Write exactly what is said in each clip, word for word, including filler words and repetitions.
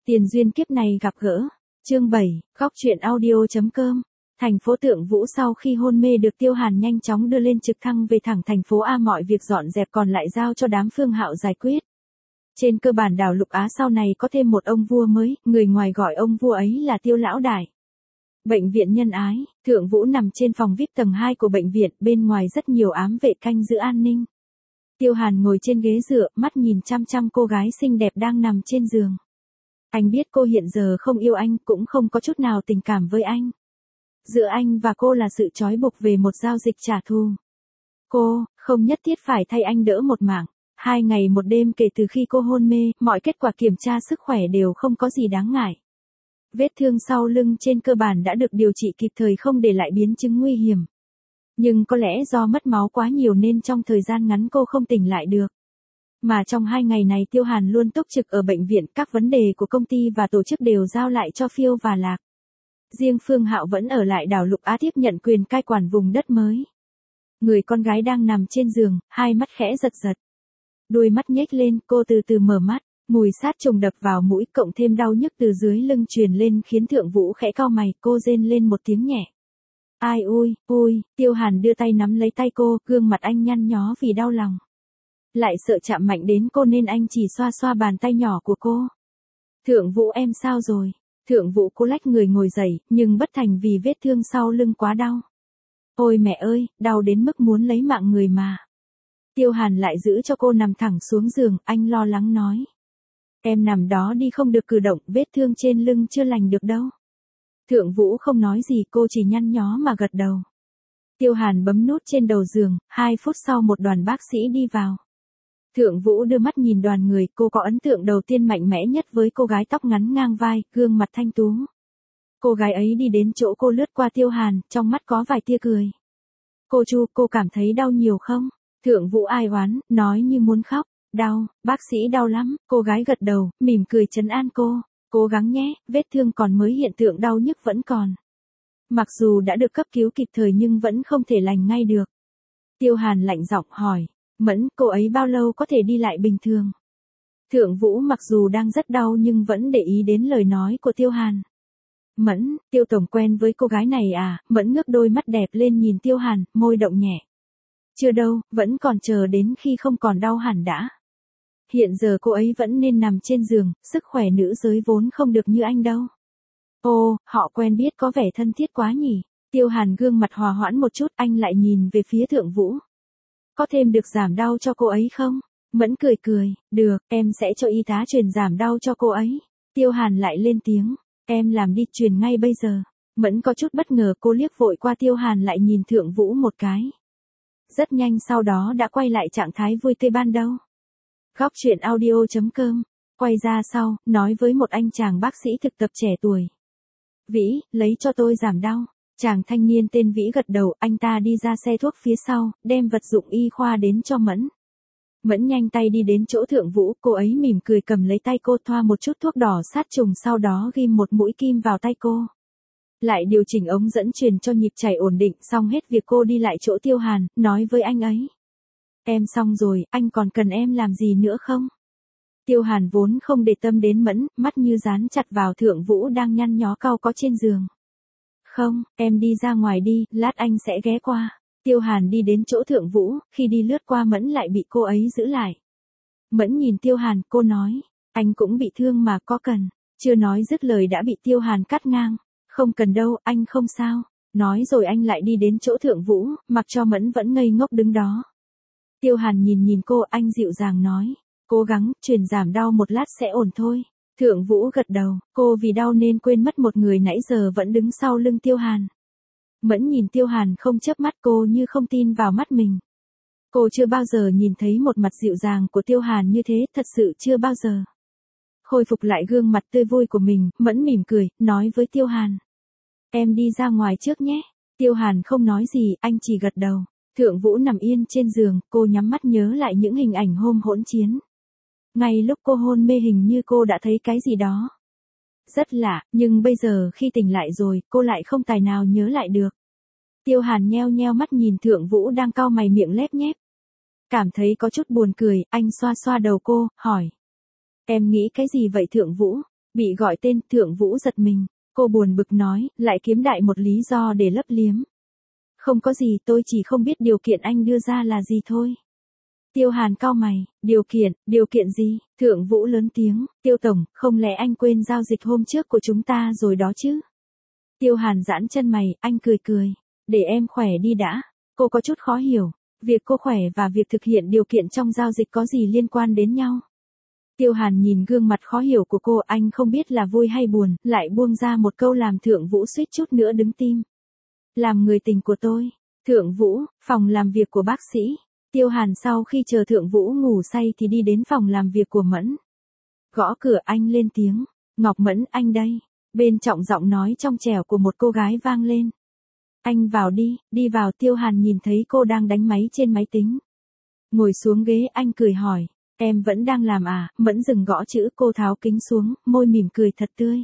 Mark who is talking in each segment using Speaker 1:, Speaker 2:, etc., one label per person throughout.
Speaker 1: Tiền duyên kiếp này gặp gỡ. Chương bảy, góc truyện audio chấm com. Thành phố Tượng Vũ sau khi hôn mê được Tiêu Hàn nhanh chóng đưa lên trực thăng về thẳng thành phố A, mọi việc dọn dẹp còn lại giao cho đám Phương Hạo giải quyết. Trên cơ bản đảo Lục Á sau này có thêm một ông vua mới, người ngoài gọi ông vua ấy là Tiêu Lão Đại. Bệnh viện Nhân Ái, Thượng Vũ nằm trên phòng vi ai pi tầng hai của bệnh viện, bên ngoài rất nhiều ám vệ canh giữ an ninh. Tiêu Hàn ngồi trên ghế dựa, mắt nhìn chăm chăm cô gái xinh đẹp đang nằm trên giường. Anh biết cô hiện giờ không yêu anh, cũng không có chút nào tình cảm với anh. Giữa anh và cô là sự trói buộc về một giao dịch trả thù. Cô, không nhất thiết phải thay anh đỡ một mạng. Hai ngày một đêm kể từ khi cô hôn mê, mọi kết quả kiểm tra sức khỏe đều không có gì đáng ngại. Vết thương sau lưng trên cơ bản đã được điều trị kịp thời, không để lại biến chứng nguy hiểm. Nhưng có lẽ do mất máu quá nhiều nên trong thời gian ngắn cô không tỉnh lại được. Mà trong hai ngày này Tiêu Hàn luôn túc trực ở bệnh viện, các vấn đề của công ty và tổ chức đều giao lại cho Phiêu và Lạc. Riêng Phương Hạo vẫn ở lại đảo Lục Á tiếp nhận quyền cai quản vùng đất mới. Người con gái đang nằm trên giường, hai mắt khẽ giật giật. Đôi mắt nhếch lên, cô từ từ mở mắt, mùi sát trùng đập vào mũi cộng thêm đau nhức từ dưới lưng truyền lên khiến Thượng Vũ khẽ cau mày, cô rên lên một tiếng nhẹ. Ai ui, ui, Tiêu Hàn đưa tay nắm lấy tay cô, gương mặt anh nhăn nhó vì đau lòng. Lại sợ chạm mạnh đến cô nên anh chỉ xoa xoa bàn tay nhỏ của cô. Thượng Vũ em sao rồi? Thượng Vũ cô lách người ngồi dậy, nhưng bất thành vì vết thương sau lưng quá đau. Ôi mẹ ơi, đau đến mức muốn lấy mạng người mà. Tiêu Hàn lại giữ cho cô nằm thẳng xuống giường, anh lo lắng nói. Em nằm đó đi, không được cử động, vết thương trên lưng chưa lành được đâu. Thượng Vũ không nói gì, cô chỉ nhăn nhó mà gật đầu. Tiêu Hàn bấm nút trên đầu giường, hai phút sau một đoàn bác sĩ đi vào. Thượng Vũ đưa mắt nhìn đoàn người, cô có ấn tượng đầu tiên mạnh mẽ nhất với cô gái tóc ngắn ngang vai, gương mặt thanh tú. Cô gái ấy đi đến chỗ cô, lướt qua Tiêu Hàn, trong mắt có vài tia cười. Cô Chu, cô cảm thấy đau nhiều không? Thượng Vũ ai oán, nói như muốn khóc. Đau, bác sĩ đau lắm, cô gái gật đầu, mỉm cười trấn an cô. Cố gắng nhé, vết thương còn mới, hiện tượng đau nhức vẫn còn. Mặc dù đã được cấp cứu kịp thời nhưng vẫn không thể lành ngay được. Tiêu Hàn lạnh giọng hỏi. Mẫn, cô ấy bao lâu có thể đi lại bình thường? Thượng Vũ mặc dù đang rất đau nhưng vẫn để ý đến lời nói của Tiêu Hàn. Mẫn, Tiêu tổng quen với cô gái này à? Mẫn ngước đôi mắt đẹp lên nhìn Tiêu Hàn, môi động nhẹ. Chưa đâu, vẫn còn chờ đến khi không còn đau hẳn đã. Hiện giờ cô ấy vẫn nên nằm trên giường, sức khỏe nữ giới vốn không được như anh đâu. Ồ, họ quen biết có vẻ thân thiết quá nhỉ? Tiêu Hàn gương mặt hòa hoãn một chút, anh lại nhìn về phía Thượng Vũ. Có thêm được giảm đau cho cô ấy không? Mẫn cười cười, được, em sẽ cho y tá truyền giảm đau cho cô ấy. Tiêu Hàn lại lên tiếng, em làm đi, truyền ngay bây giờ. Mẫn có chút bất ngờ, cô liếc vội qua Tiêu Hàn lại nhìn Thượng Vũ một cái. Rất nhanh sau đó đã quay lại trạng thái vui tươi ban đầu. Góc truyện audio chấm com, quay ra sau, nói với một anh chàng bác sĩ thực tập trẻ tuổi. Vĩ, lấy cho tôi giảm đau. Chàng thanh niên tên Vĩ gật đầu, anh ta đi ra xe thuốc phía sau, đem vật dụng y khoa đến cho Mẫn. Mẫn nhanh tay đi đến chỗ Thượng Vũ, cô ấy mỉm cười cầm lấy tay cô, thoa một chút thuốc đỏ sát trùng, sau đó ghim một mũi kim vào tay cô. Lại điều chỉnh ống dẫn truyền cho nhịp chảy ổn định, xong hết việc cô đi lại chỗ Tiêu Hàn, nói với anh ấy. Em xong rồi, anh còn cần em làm gì nữa không? Tiêu Hàn vốn không để tâm đến Mẫn, mắt như dán chặt vào Thượng Vũ đang nhăn nhó cau có trên giường. Không, em đi ra ngoài đi, lát anh sẽ ghé qua. Tiêu Hàn đi đến chỗ Thượng Vũ, khi đi lướt qua Mẫn lại bị cô ấy giữ lại. Mẫn nhìn Tiêu Hàn, cô nói, anh cũng bị thương mà, có cần. Chưa nói dứt lời đã bị Tiêu Hàn cắt ngang. Không cần đâu, anh không sao. Nói rồi anh lại đi đến chỗ Thượng Vũ, mặc cho Mẫn vẫn ngây ngốc đứng đó. Tiêu Hàn nhìn nhìn cô, anh dịu dàng nói, cố gắng, truyền giảm đau một lát sẽ ổn thôi. Thượng Vũ gật đầu, cô vì đau nên quên mất một người nãy giờ vẫn đứng sau lưng Tiêu Hàn. Mẫn nhìn Tiêu Hàn không chớp mắt, cô như không tin vào mắt mình. Cô chưa bao giờ nhìn thấy một mặt dịu dàng của Tiêu Hàn như thế, thật sự chưa bao giờ. Khôi phục lại gương mặt tươi vui của mình, Mẫn mỉm cười, nói với Tiêu Hàn. Em đi ra ngoài trước nhé. Tiêu Hàn không nói gì, anh chỉ gật đầu. Thượng Vũ nằm yên trên giường, cô nhắm mắt nhớ lại những hình ảnh hôm hỗn chiến. Ngay lúc cô hôn mê hình như cô đã thấy cái gì đó. Rất lạ, nhưng bây giờ khi tỉnh lại rồi, cô lại không tài nào nhớ lại được. Tiêu Hàn nheo nheo mắt nhìn Thượng Vũ đang cau mày miệng lép nhép. Cảm thấy có chút buồn cười, anh xoa xoa đầu cô, hỏi. Em nghĩ cái gì vậy Thượng Vũ? Bị gọi tên, Thượng Vũ giật mình, cô buồn bực nói, lại kiếm đại một lý do để lấp liếm. Không có gì, tôi chỉ không biết điều kiện anh đưa ra là gì thôi. Tiêu Hàn cau mày, điều kiện, điều kiện gì? Thượng Vũ lớn tiếng, Tiêu Tổng, không lẽ anh quên giao dịch hôm trước của chúng ta rồi đó chứ? Tiêu Hàn giãn chân mày, anh cười cười, để em khỏe đi đã. Cô có chút khó hiểu, việc cô khỏe và việc thực hiện điều kiện trong giao dịch có gì liên quan đến nhau? Tiêu Hàn nhìn gương mặt khó hiểu của cô, anh không biết là vui hay buồn, lại buông ra một câu làm Thượng Vũ suýt chút nữa đứng tim. Làm người tình của tôi. Thượng Vũ, phòng làm việc của bác sĩ. Tiêu Hàn sau khi chờ Thượng Vũ ngủ say thì đi đến phòng làm việc của Mẫn. Gõ cửa, anh lên tiếng, Ngọc Mẫn, anh đây. Bên trọng giọng nói trong trẻo của một cô gái vang lên. Anh vào đi, đi vào. Tiêu Hàn nhìn thấy cô đang đánh máy trên máy tính. Ngồi xuống ghế, anh cười hỏi, em vẫn đang làm à? Mẫn dừng gõ chữ, cô tháo kính xuống, môi mỉm cười thật tươi.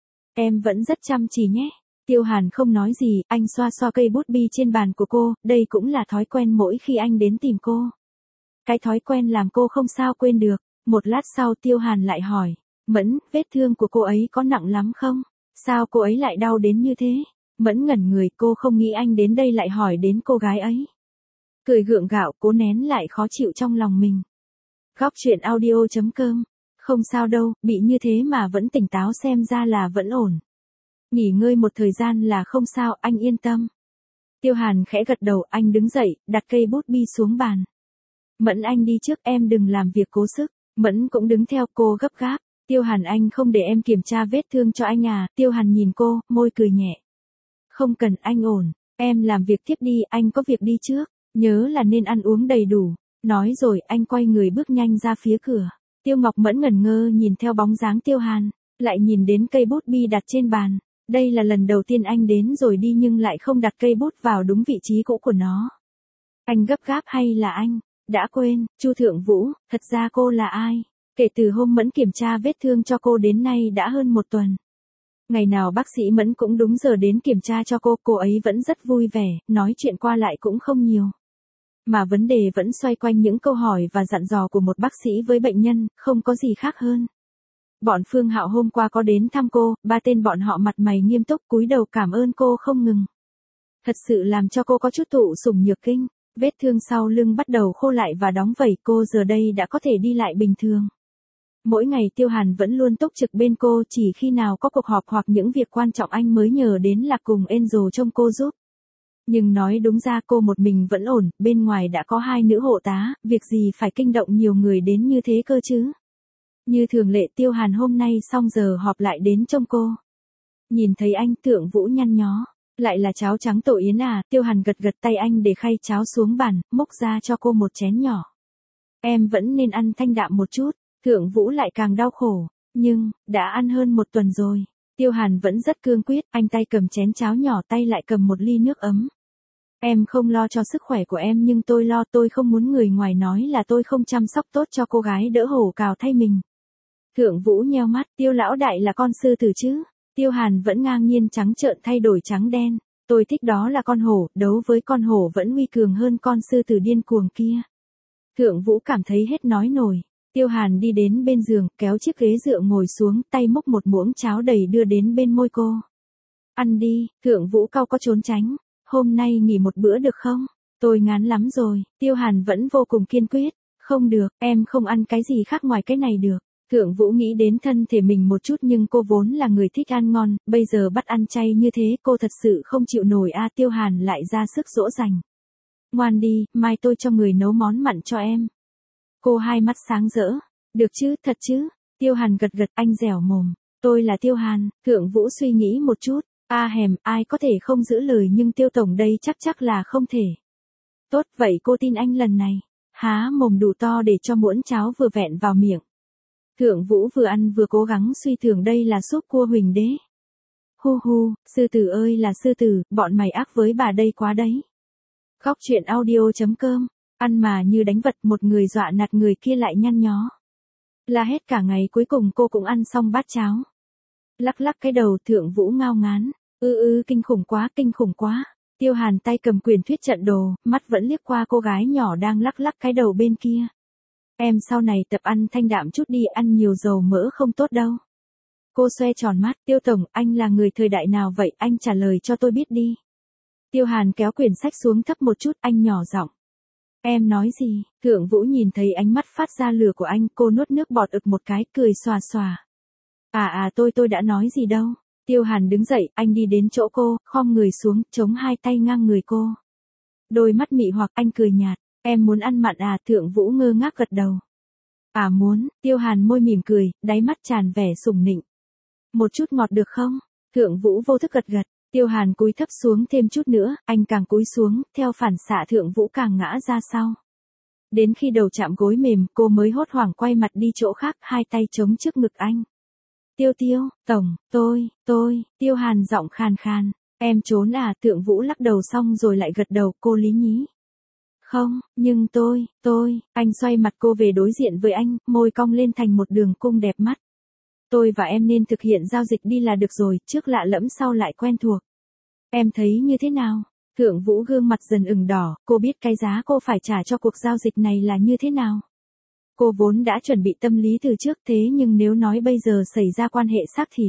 Speaker 1: Em vẫn rất chăm chỉ nhé. Tiêu Hàn không nói gì, anh xoa xoa cây bút bi trên bàn của cô, đây cũng là thói quen mỗi khi anh đến tìm cô. Cái thói quen làm cô không sao quên được. Một lát sau Tiêu Hàn lại hỏi, Mẫn, vết thương của cô ấy có nặng lắm không? Sao cô ấy lại đau đến như thế? Mẫn ngẩn người, cô không nghĩ anh đến đây lại hỏi đến cô gái ấy. Cười gượng gạo, cố nén lại khó chịu trong lòng mình. Góc truyện audio chấm com. Không sao đâu, bị như thế mà vẫn tỉnh táo xem ra là vẫn ổn. Nghỉ ngơi một thời gian là không sao, anh yên tâm. Tiêu Hàn khẽ gật đầu, anh đứng dậy, đặt cây bút bi xuống bàn. Mẫn, anh đi trước, em đừng làm việc cố sức. Mẫn cũng đứng theo, cô gấp gáp. Tiêu Hàn, anh không để em kiểm tra vết thương cho anh à? Tiêu Hàn nhìn cô, môi cười nhẹ. Không cần, anh ổn. Em làm việc tiếp đi, anh có việc đi trước. Nhớ là nên ăn uống đầy đủ. Nói rồi, anh quay người bước nhanh ra phía cửa. Tiêu Ngọc Mẫn ngẩn ngơ nhìn theo bóng dáng Tiêu Hàn, lại nhìn đến cây bút bi đặt trên bàn. Đây là lần đầu tiên anh đến rồi đi nhưng lại không đặt cây bút vào đúng vị trí cũ của nó. Anh gấp gáp hay là anh đã quên? Chu Thượng Vũ, thật ra cô là ai? Kể từ hôm Mẫn kiểm tra vết thương cho cô đến nay đã hơn một tuần. Ngày nào bác sĩ Mẫn cũng đúng giờ đến kiểm tra cho cô, cô ấy vẫn rất vui vẻ, nói chuyện qua lại cũng không nhiều. Mà vấn đề vẫn xoay quanh những câu hỏi và dặn dò của một bác sĩ với bệnh nhân, không có gì khác hơn. Bọn Phương Hạo hôm qua có đến thăm cô, ba tên bọn họ mặt mày nghiêm túc cúi đầu cảm ơn cô không ngừng. Thật sự làm cho cô có chút thụ sủng nhược kinh, vết thương sau lưng bắt đầu khô lại và đóng vảy, cô giờ đây đã có thể đi lại bình thường. Mỗi ngày Tiêu Hàn vẫn luôn túc trực bên cô, chỉ khi nào có cuộc họp hoặc những việc quan trọng anh mới nhờ đến là cùng Angel trông cô giúp. Nhưng nói đúng ra cô một mình vẫn ổn, bên ngoài đã có hai nữ hộ tá, việc gì phải kinh động nhiều người đến như thế cơ chứ. Như thường lệ Tiêu Hàn hôm nay xong giờ họp lại đến trông cô. Nhìn thấy anh, Thượng Vũ nhăn nhó, lại là cháo trắng tổ yến à? Tiêu Hàn gật gật tay anh để khay cháo xuống bàn, múc ra cho cô một chén nhỏ. Em vẫn nên ăn thanh đạm một chút. Thượng Vũ lại càng đau khổ, nhưng, đã ăn hơn một tuần rồi. Tiêu Hàn vẫn rất cương quyết, anh tay cầm chén cháo nhỏ, tay lại cầm một ly nước ấm. Em không lo cho sức khỏe của em nhưng tôi lo, tôi không muốn người ngoài nói là tôi không chăm sóc tốt cho cô gái đỡ hổ cào thay mình. Thượng Vũ nheo mắt, Tiêu lão đại là con sư tử chứ? Tiêu Hàn vẫn ngang nhiên trắng trợn thay đổi trắng đen. Tôi thích đó là con hổ, đấu với con hổ vẫn uy cường hơn con sư tử điên cuồng kia. Thượng Vũ cảm thấy hết nói nổi. Tiêu Hàn đi đến bên giường, kéo chiếc ghế dựa ngồi xuống, tay múc một muỗng cháo đầy đưa đến bên môi cô. Ăn đi. Thượng Vũ cau có trốn tránh. Hôm nay nghỉ một bữa được không? Tôi ngán lắm rồi. Tiêu Hàn vẫn vô cùng kiên quyết. Không được, em không ăn cái gì khác ngoài cái này được. Thượng Vũ nghĩ đến thân thể mình một chút nhưng cô vốn là người thích ăn ngon, bây giờ bắt ăn chay như thế cô thật sự không chịu nổi a. À, Tiêu Hàn lại ra sức dỗ dành. Ngoan đi, mai tôi cho người nấu món mặn cho em. Cô hai mắt sáng rỡ. Được chứ, thật chứ? Tiêu Hàn gật gật, anh dẻo mồm. Tôi là Tiêu Hàn. Thượng Vũ suy nghĩ một chút. A à, hèm, ai có thể không giữ lời nhưng Tiêu Tổng đây chắc chắc là không thể. Tốt, vậy cô tin anh lần này. Há mồm đủ to để cho muỗng cháo vừa vẹn vào miệng. Thượng Vũ vừa ăn vừa cố gắng suy tưởng đây là súp cua Huỳnh Đế. Hu hu, sư tử ơi là sư tử, bọn mày ác với bà đây quá đấy. Góc truyện audio chấm com. Ăn mà như đánh vật, một người dọa nạt người kia lại nhăn nhó. La hết cả ngày cuối cùng cô cũng ăn xong bát cháo. Lắc lắc cái đầu, Thượng Vũ ngao ngán. Ư ư kinh khủng quá, kinh khủng quá. Tiêu Hàn tay cầm quyền thuyết trận đồ, mắt vẫn liếc qua cô gái nhỏ đang lắc lắc cái đầu bên kia. Em sau này tập ăn thanh đạm chút đi, ăn nhiều dầu mỡ không tốt đâu. Cô xoe tròn mắt, Tiêu Tổng, anh là người thời đại nào vậy, anh trả lời cho tôi biết đi. Tiêu Hàn kéo quyển sách xuống thấp một chút, anh nhỏ giọng. Em nói gì? Thượng Vũ nhìn thấy ánh mắt phát ra lửa của anh, cô nuốt nước bọt ực một cái, cười xòa xòa. À à tôi tôi đã nói gì đâu. Tiêu Hàn đứng dậy, anh đi đến chỗ cô, khom người xuống, chống hai tay ngang người cô. Đôi mắt mị hoặc anh cười nhạt, em muốn ăn mặn à? Thượng Vũ ngơ ngác gật đầu. À muốn, Tiêu Hàn môi mỉm cười, đáy mắt tràn vẻ sủng nịnh. Một chút ngọt được không? Thượng Vũ vô thức gật gật. Tiêu Hàn cúi thấp xuống thêm chút nữa, anh càng cúi xuống, theo phản xạ Thượng Vũ càng ngã ra sau. Đến khi đầu chạm gối mềm, cô mới hốt hoảng quay mặt đi chỗ khác, hai tay chống trước ngực anh. Tiêu Tiêu, Tổng, tôi, tôi, Tiêu Hàn giọng khàn khàn, em trốn à? Thượng Vũ lắc đầu xong rồi lại gật đầu, cô lý nhí. Không, nhưng tôi, tôi, anh xoay mặt cô về đối diện với anh, môi cong lên thành một đường cung đẹp mắt. Tôi và em nên thực hiện giao dịch đi là được rồi, trước lạ lẫm sau lại quen thuộc. Em thấy như thế nào? Thượng Vũ gương mặt dần ửng đỏ, cô biết cái giá cô phải trả cho cuộc giao dịch này là như thế nào. Cô vốn đã chuẩn bị tâm lý từ trước, thế nhưng nếu nói bây giờ xảy ra quan hệ xác thịt.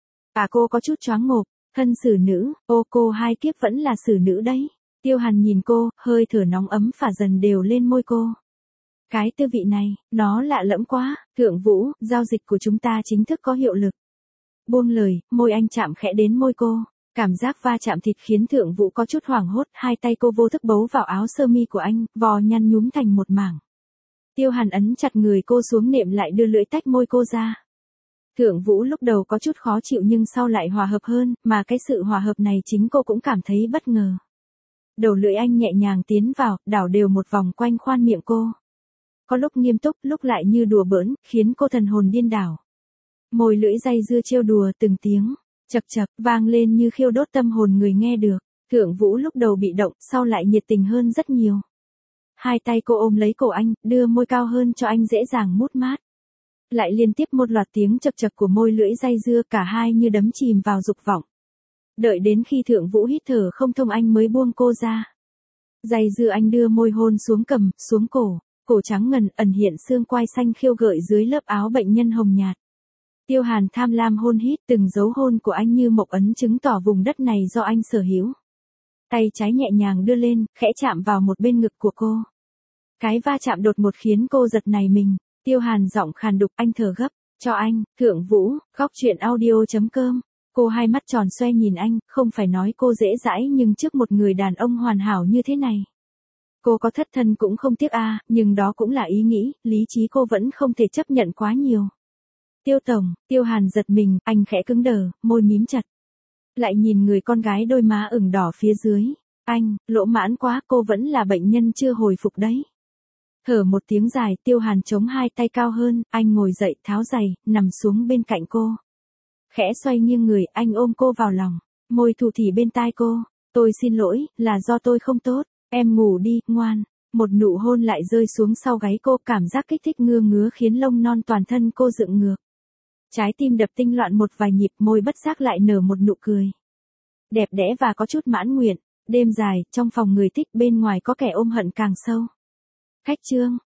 Speaker 1: À cô có chút choáng ngộp, thân xử nữ, ô cô hai kiếp vẫn là xử nữ đấy. Tiêu Hàn nhìn cô, hơi thở nóng ấm phả dần đều lên môi cô. Cái tư vị này, nó lạ lẫm quá. Thượng Vũ, giao dịch của chúng ta chính thức có hiệu lực. Buông lời, môi anh chạm khẽ đến môi cô. Cảm giác va chạm thịt khiến Thượng Vũ có chút hoảng hốt, hai tay cô vô thức bấu vào áo sơ mi của anh, vò nhăn nhúm thành một mảng. Tiêu Hàn ấn chặt người cô xuống nệm lại đưa lưỡi tách môi cô ra. Thượng Vũ lúc đầu có chút khó chịu nhưng sau lại hòa hợp hơn, mà cái sự hòa hợp này chính cô cũng cảm thấy bất ngờ. Đầu lưỡi anh nhẹ nhàng tiến vào, đảo đều một vòng quanh khoan miệng cô. Có lúc nghiêm túc, lúc lại như đùa bỡn, khiến cô thần hồn điên đảo. Môi lưỡi dây dưa trêu đùa từng tiếng, chập chập, vang lên như khiêu đốt tâm hồn người nghe được. Thượng Vũ lúc đầu bị động, sau lại nhiệt tình hơn rất nhiều. Hai tay cô ôm lấy cổ anh, đưa môi cao hơn cho anh dễ dàng mút mát. Lại liên tiếp một loạt tiếng chập chập của môi lưỡi dây dưa, cả hai như đắm chìm vào dục vọng. Đợi đến khi Thượng Vũ hít thở không thông anh mới buông cô ra. Dây dưa anh đưa môi hôn xuống cằm, xuống cổ, cổ trắng ngần ẩn hiện xương quai xanh khiêu gợi dưới lớp áo bệnh nhân hồng nhạt. Tiêu Hàn tham lam hôn hít, từng dấu hôn của anh như mộc ấn chứng tỏ vùng đất này do anh sở hữu. Tay trái nhẹ nhàng đưa lên, khẽ chạm vào một bên ngực của cô. Cái va chạm đột ngột khiến cô giật nảy mình. Tiêu Hàn giọng khàn đục, anh thở gấp, cho anh. Thượng Vũ, góc truyện audio chấm com. Cô hai mắt tròn xoe nhìn anh, không phải nói cô dễ dãi nhưng trước một người đàn ông hoàn hảo như thế này. Cô có thất thân cũng không tiếc a, nhưng đó cũng là ý nghĩ, lý trí cô vẫn không thể chấp nhận quá nhiều. Tiêu Tổng, Tiêu Hàn giật mình, anh khẽ cứng đờ, môi mím chặt. Lại nhìn người con gái đôi má ửng đỏ phía dưới. Anh, lỗ mãn quá, cô vẫn là bệnh nhân chưa hồi phục đấy. Thở một tiếng dài, Tiêu Hàn chống hai tay cao hơn, anh ngồi dậy, tháo giày, nằm xuống bên cạnh cô. Khẽ xoay nghiêng người, anh ôm cô vào lòng, môi thủ thỉ bên tai cô. Tôi xin lỗi, là do tôi không tốt, em ngủ đi, ngoan. Một nụ hôn lại rơi xuống sau gáy cô, cảm giác kích thích ngưa ngứa khiến lông non toàn thân cô dựng ngược. Trái tim đập tinh loạn một vài nhịp, môi bất giác lại nở một nụ cười. Đẹp đẽ và có chút mãn nguyện, đêm dài, trong phòng người thích, bên ngoài có kẻ ôm hận càng sâu. Khách trương,